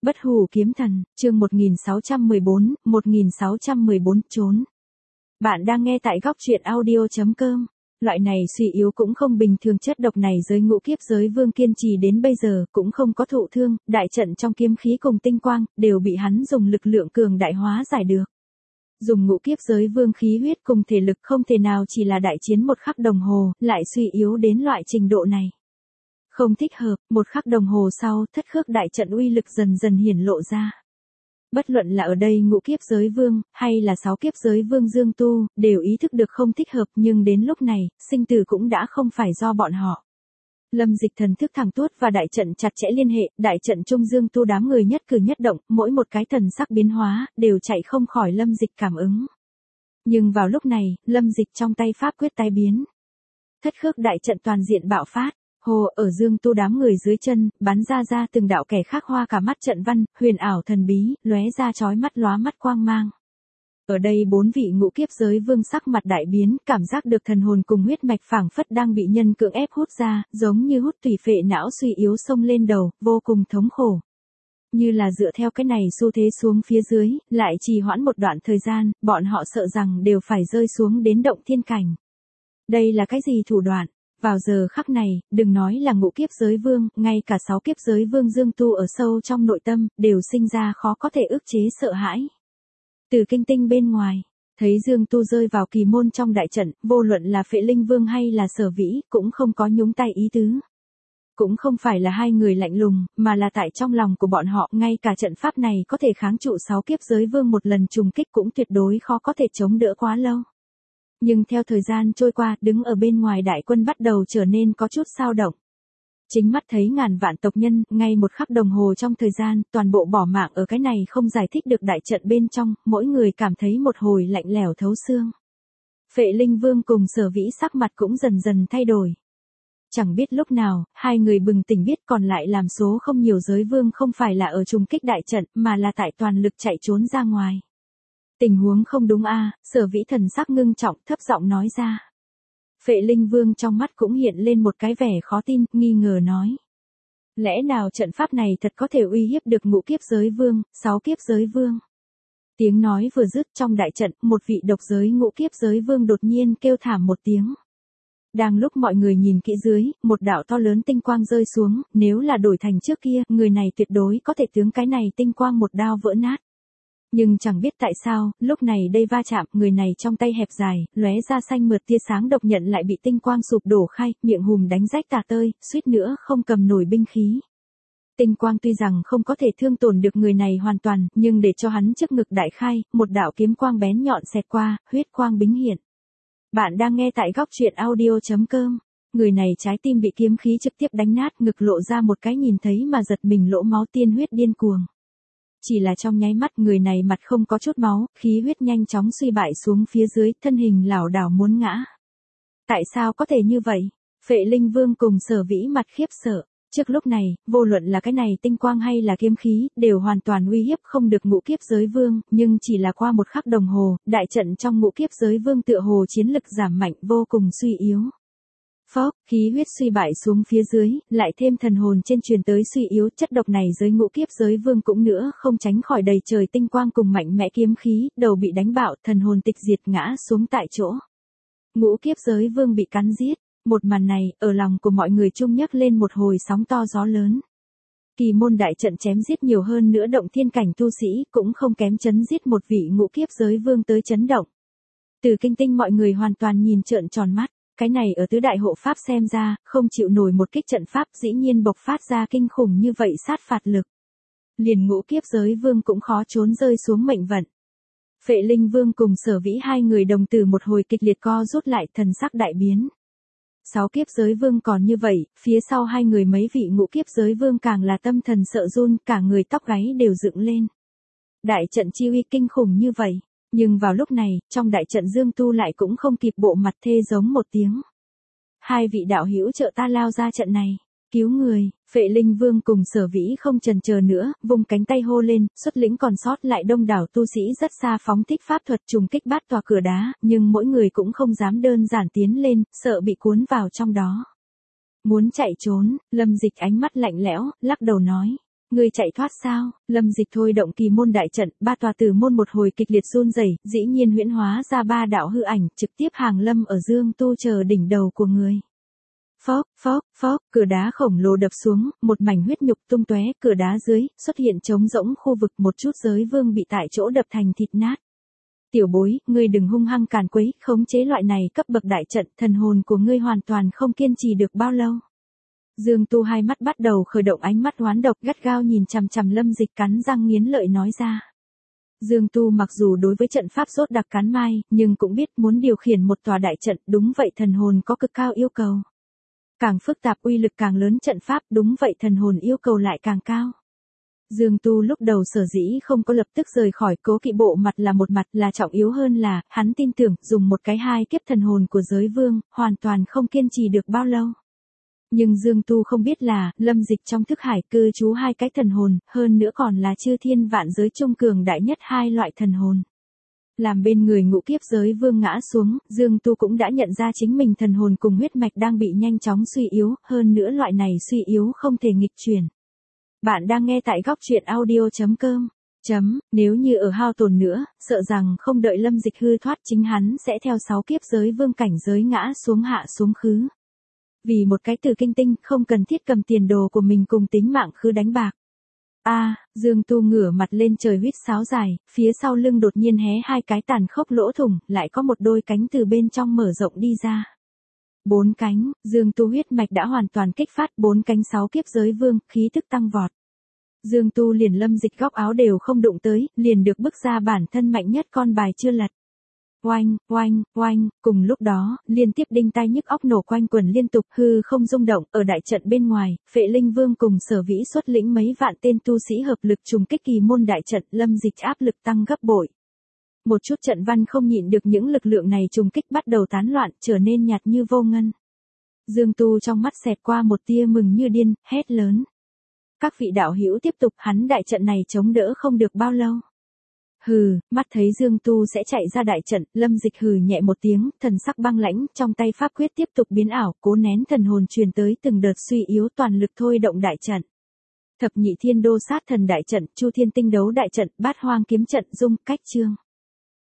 Bất hủ kiếm thần, chương 1614, trốn. Bạn đang nghe tại góc truyện audio.com. Loại này suy yếu cũng không bình thường, chất độc này giới ngũ kiếp giới vương kiên trì đến bây giờ cũng không có thụ thương, đại trận trong kiếm khí cùng tinh quang, đều bị hắn dùng lực lượng cường đại hóa giải được. Dùng ngũ kiếp giới vương khí huyết cùng thể lực không thể nào chỉ là đại chiến một khắc đồng hồ, lại suy yếu đến loại trình độ này. Không thích hợp, một khắc đồng hồ sau, thất khước đại trận uy lực dần dần hiển lộ ra. Bất luận là ở đây ngũ kiếp giới vương, hay là sáu kiếp giới vương Dương Tu, đều ý thức được không thích hợp, nhưng đến lúc này, sinh tử cũng đã không phải do bọn họ. Lâm Dịch thần thức thẳng tuốt và đại trận chặt chẽ liên hệ, đại trận trung Dương Tu đám người nhất cử nhất động, mỗi một cái thần sắc biến hóa, đều chạy không khỏi Lâm Dịch cảm ứng. Nhưng vào lúc này, Lâm Dịch trong tay pháp quyết tai biến. Thất khước đại trận toàn diện bạo phát. Hồ ở Dương Tu đám người dưới chân, bắn ra từng đạo kẻ khắc hoa cả mắt trận văn, huyền ảo thần bí, lóe ra chói mắt lóa mắt quang mang. Ở đây bốn vị ngũ kiếp giới vương sắc mặt đại biến, cảm giác được thần hồn cùng huyết mạch phảng phất đang bị nhân cưỡng ép hút ra, giống như hút tủy phệ não suy yếu xông lên đầu, vô cùng thống khổ. Như là dựa theo cái này xu thế xuống phía dưới, lại trì hoãn một đoạn thời gian, bọn họ sợ rằng đều phải rơi xuống đến động thiên cảnh. Đây là cái gì thủ đoạn? Vào giờ khắc này, đừng nói là ngũ kiếp giới vương, ngay cả sáu kiếp giới vương Dương Tu ở sâu trong nội tâm, đều sinh ra khó có thể ức chế sợ hãi. Từ kinh tinh bên ngoài, thấy Dương Tu rơi vào kỳ môn trong đại trận, vô luận là Phệ Linh Vương hay là Sở Vĩ, cũng không có nhúng tay ý tứ. Cũng không phải là hai người lạnh lùng, mà là tại trong lòng của bọn họ, ngay cả trận pháp này có thể kháng trụ sáu kiếp giới vương một lần trùng kích cũng tuyệt đối khó có thể chống đỡ quá lâu. Nhưng theo thời gian trôi qua, đứng ở bên ngoài đại quân bắt đầu trở nên có chút xao động. Chính mắt thấy ngàn vạn tộc nhân, ngay một khắc đồng hồ trong thời gian, toàn bộ bỏ mạng ở cái này không giải thích được đại trận bên trong, mỗi người cảm thấy một hồi lạnh lẽo thấu xương. Phệ Linh Vương cùng Sở Vĩ sắc mặt cũng dần dần thay đổi. Chẳng biết lúc nào, hai người bừng tỉnh biết còn lại làm số không nhiều giới vương không phải là ở trùng kích đại trận, mà là tại toàn lực chạy trốn ra ngoài. Tình huống không đúng a, Sở Vĩ thần sắc ngưng trọng, thấp giọng nói ra. Phệ Linh Vương trong mắt cũng hiện lên một cái vẻ khó tin, nghi ngờ nói. Lẽ nào trận pháp này thật có thể uy hiếp được ngũ kiếp giới vương, sáu kiếp giới vương? Tiếng nói vừa dứt trong đại trận, một vị độc giới ngũ kiếp giới vương đột nhiên kêu thảm một tiếng. Đang lúc mọi người nhìn kỹ dưới, một đạo to lớn tinh quang rơi xuống, nếu là đổi thành trước kia, người này tuyệt đối có thể tướng cái này tinh quang một đao vỡ nát. Nhưng chẳng biết tại sao, lúc này đây va chạm, người này trong tay hẹp dài, lóe ra xanh mượt tia sáng độc nhận lại bị tinh quang sụp đổ khai, miệng hùm đánh rách tả tơi, suýt nữa không cầm nổi binh khí. Tinh quang tuy rằng không có thể thương tổn được người này hoàn toàn, nhưng để cho hắn trước ngực đại khai, một đạo kiếm quang bén nhọn xẹt qua, huyết quang bính hiện. Bạn đang nghe tại góc truyện audio.com. Người này trái tim bị kiếm khí trực tiếp đánh nát, ngực lộ ra một cái nhìn thấy mà giật mình lỗ máu tiên huyết điên cuồng. Chỉ là trong nháy mắt người này mặt không có chút máu, khí huyết nhanh chóng suy bại xuống phía dưới, thân hình lảo đảo muốn ngã. Tại sao có thể như vậy? Phệ Linh Vương cùng Sở Vĩ mặt khiếp sợ. Trước lúc này, vô luận là cái này tinh quang hay là kiếm khí, đều hoàn toàn uy hiếp không được ngũ kiếp giới vương, nhưng chỉ là qua một khắc đồng hồ, đại trận trong ngũ kiếp giới vương tựa hồ chiến lực giảm mạnh vô cùng suy yếu. Phốc, khí huyết suy bại xuống phía dưới, lại thêm thần hồn trên truyền tới suy yếu, chất độc này giới ngũ kiếp giới vương cũng nữa không tránh khỏi đầy trời tinh quang cùng mạnh mẽ kiếm khí, đầu bị đánh bạo, thần hồn tịch diệt ngã xuống tại chỗ. Ngũ kiếp giới vương bị cắn giết, một màn này, ở lòng của mọi người chung nhấc lên một hồi sóng to gió lớn. Kỳ môn đại trận chém giết nhiều hơn nữa động thiên cảnh tu sĩ, cũng không kém chấn giết một vị ngũ kiếp giới vương tới chấn động. Từ kinh tinh mọi người hoàn toàn nhìn trợn tròn mắt. Cái này ở tứ đại hộ pháp xem ra, không chịu nổi một kích trận pháp dĩ nhiên bộc phát ra kinh khủng như vậy sát phạt lực. Liền ngũ kiếp giới vương cũng khó trốn rơi xuống mệnh vận. Phệ Linh Vương cùng Sở Vĩ hai người đồng tử một hồi kịch liệt co rút lại, thần sắc đại biến. Sáu kiếp giới vương còn như vậy, phía sau hai người mấy vị ngũ kiếp giới vương càng là tâm thần sợ run, cả người tóc gáy đều dựng lên. Đại trận chi uy kinh khủng như vậy. Nhưng vào lúc này, trong đại trận Dương Tu lại cũng không kịp bộ mặt thê giống một tiếng. Hai vị đạo hữu trợ ta lao ra trận này, cứu người. Phệ Linh Vương cùng Sở Vĩ không chần chờ nữa, vung cánh tay hô lên, xuất lĩnh còn sót lại đông đảo tu sĩ rất xa phóng thích pháp thuật trùng kích bát tòa cửa đá, nhưng mỗi người cũng không dám đơn giản tiến lên, sợ bị cuốn vào trong đó. Muốn chạy trốn, Lâm Dịch ánh mắt lạnh lẽo, lắc đầu nói. Ngươi chạy thoát sao? Lâm Dịch thôi động kỳ môn đại trận, ba tòa tử môn một hồi kịch liệt run rẩy, dĩ nhiên huyễn hóa ra ba đạo hư ảnh, trực tiếp hàng lâm ở Dương Tu chờ đỉnh đầu của người. Phốc, phốc, phốc, cửa đá khổng lồ đập xuống, một mảnh huyết nhục tung tóe, cửa đá dưới xuất hiện trống rỗng khu vực, một chút giới vương bị tại chỗ đập thành thịt nát. Tiểu bối, ngươi đừng hung hăng càn quấy, khống chế loại này cấp bậc đại trận, thần hồn của ngươi hoàn toàn không kiên trì được bao lâu. Dương Tu hai mắt bắt đầu khởi động, ánh mắt oán độc gắt gao nhìn chằm chằm Lâm Dịch, cắn răng nghiến lợi nói ra. Dương Tu mặc dù đối với trận pháp rốt đặc cắn mai, nhưng cũng biết muốn điều khiển một tòa đại trận, đúng vậy thần hồn có cực cao yêu cầu. Càng phức tạp uy lực càng lớn trận pháp, đúng vậy thần hồn yêu cầu lại càng cao. Dương Tu lúc đầu sở dĩ không có lập tức rời khỏi Cố Kỵ bộ mặt là một mặt, là trọng yếu hơn là, hắn tin tưởng dùng một cái hai kiếp thần hồn của giới vương, hoàn toàn không kiên trì được bao lâu. Nhưng Dương Tu không biết là, Lâm Dịch trong thức hải cư trú hai cái thần hồn, hơn nữa còn là chư thiên vạn giới trung cường đại nhất hai loại thần hồn. Làm bên người ngũ kiếp giới vương ngã xuống, Dương Tu cũng đã nhận ra chính mình thần hồn cùng huyết mạch đang bị nhanh chóng suy yếu, hơn nữa loại này suy yếu không thể nghịch chuyển. Bạn đang nghe tại góc truyện audio.com. Nếu như ở hao tổn nữa, sợ rằng không đợi Lâm Dịch hư thoát chính hắn sẽ theo 6 kiếp giới vương cảnh giới ngã xuống hạ xuống khứ. Vì một cái từ kinh tinh không cần thiết cầm tiền đồ của mình cùng tính mạng khứ đánh bạc. Dương Tu ngửa mặt lên trời huýt sáo dài, phía sau lưng đột nhiên hé hai cái tàn khốc lỗ thủng, lại có một đôi cánh từ bên trong mở rộng đi ra. 4 cánh, Dương Tu huyết mạch đã hoàn toàn kích phát 4 cánh 6 kiếp giới vương, khí tức tăng vọt. Dương Tu liền Lâm Dịch góc áo đều không đụng tới, liền được bức ra bản thân mạnh nhất con bài chưa lật. Oanh, oanh, oanh, cùng lúc đó, liên tiếp đinh tai nhức óc nổ quanh quần liên tục, hư không rung động, ở đại trận bên ngoài, Phệ Linh Vương cùng Sở Vĩ xuất lĩnh mấy vạn tên tu sĩ hợp lực trùng kích kỳ môn đại trận, Lâm Dịch áp lực tăng gấp bội. Một chút trận văn không nhịn được những lực lượng này trùng kích bắt đầu tán loạn, trở nên nhạt như vô ngân. Dương Tu trong mắt xẹt qua một tia mừng như điên, hét lớn. Các vị đạo hữu tiếp tục, hắn đại trận này chống đỡ không được bao lâu. Hừ, mắt thấy Dương Tu sẽ chạy ra đại trận, Lâm Dịch hừ nhẹ một tiếng, thần sắc băng lãnh, trong tay pháp quyết tiếp tục biến ảo, cố nén thần hồn truyền tới từng đợt suy yếu, toàn lực thôi động đại trận. Thập nhị thiên đô sát thần đại trận, Chu Thiên tinh đấu đại trận, Bát Hoang kiếm trận, dung cách chương.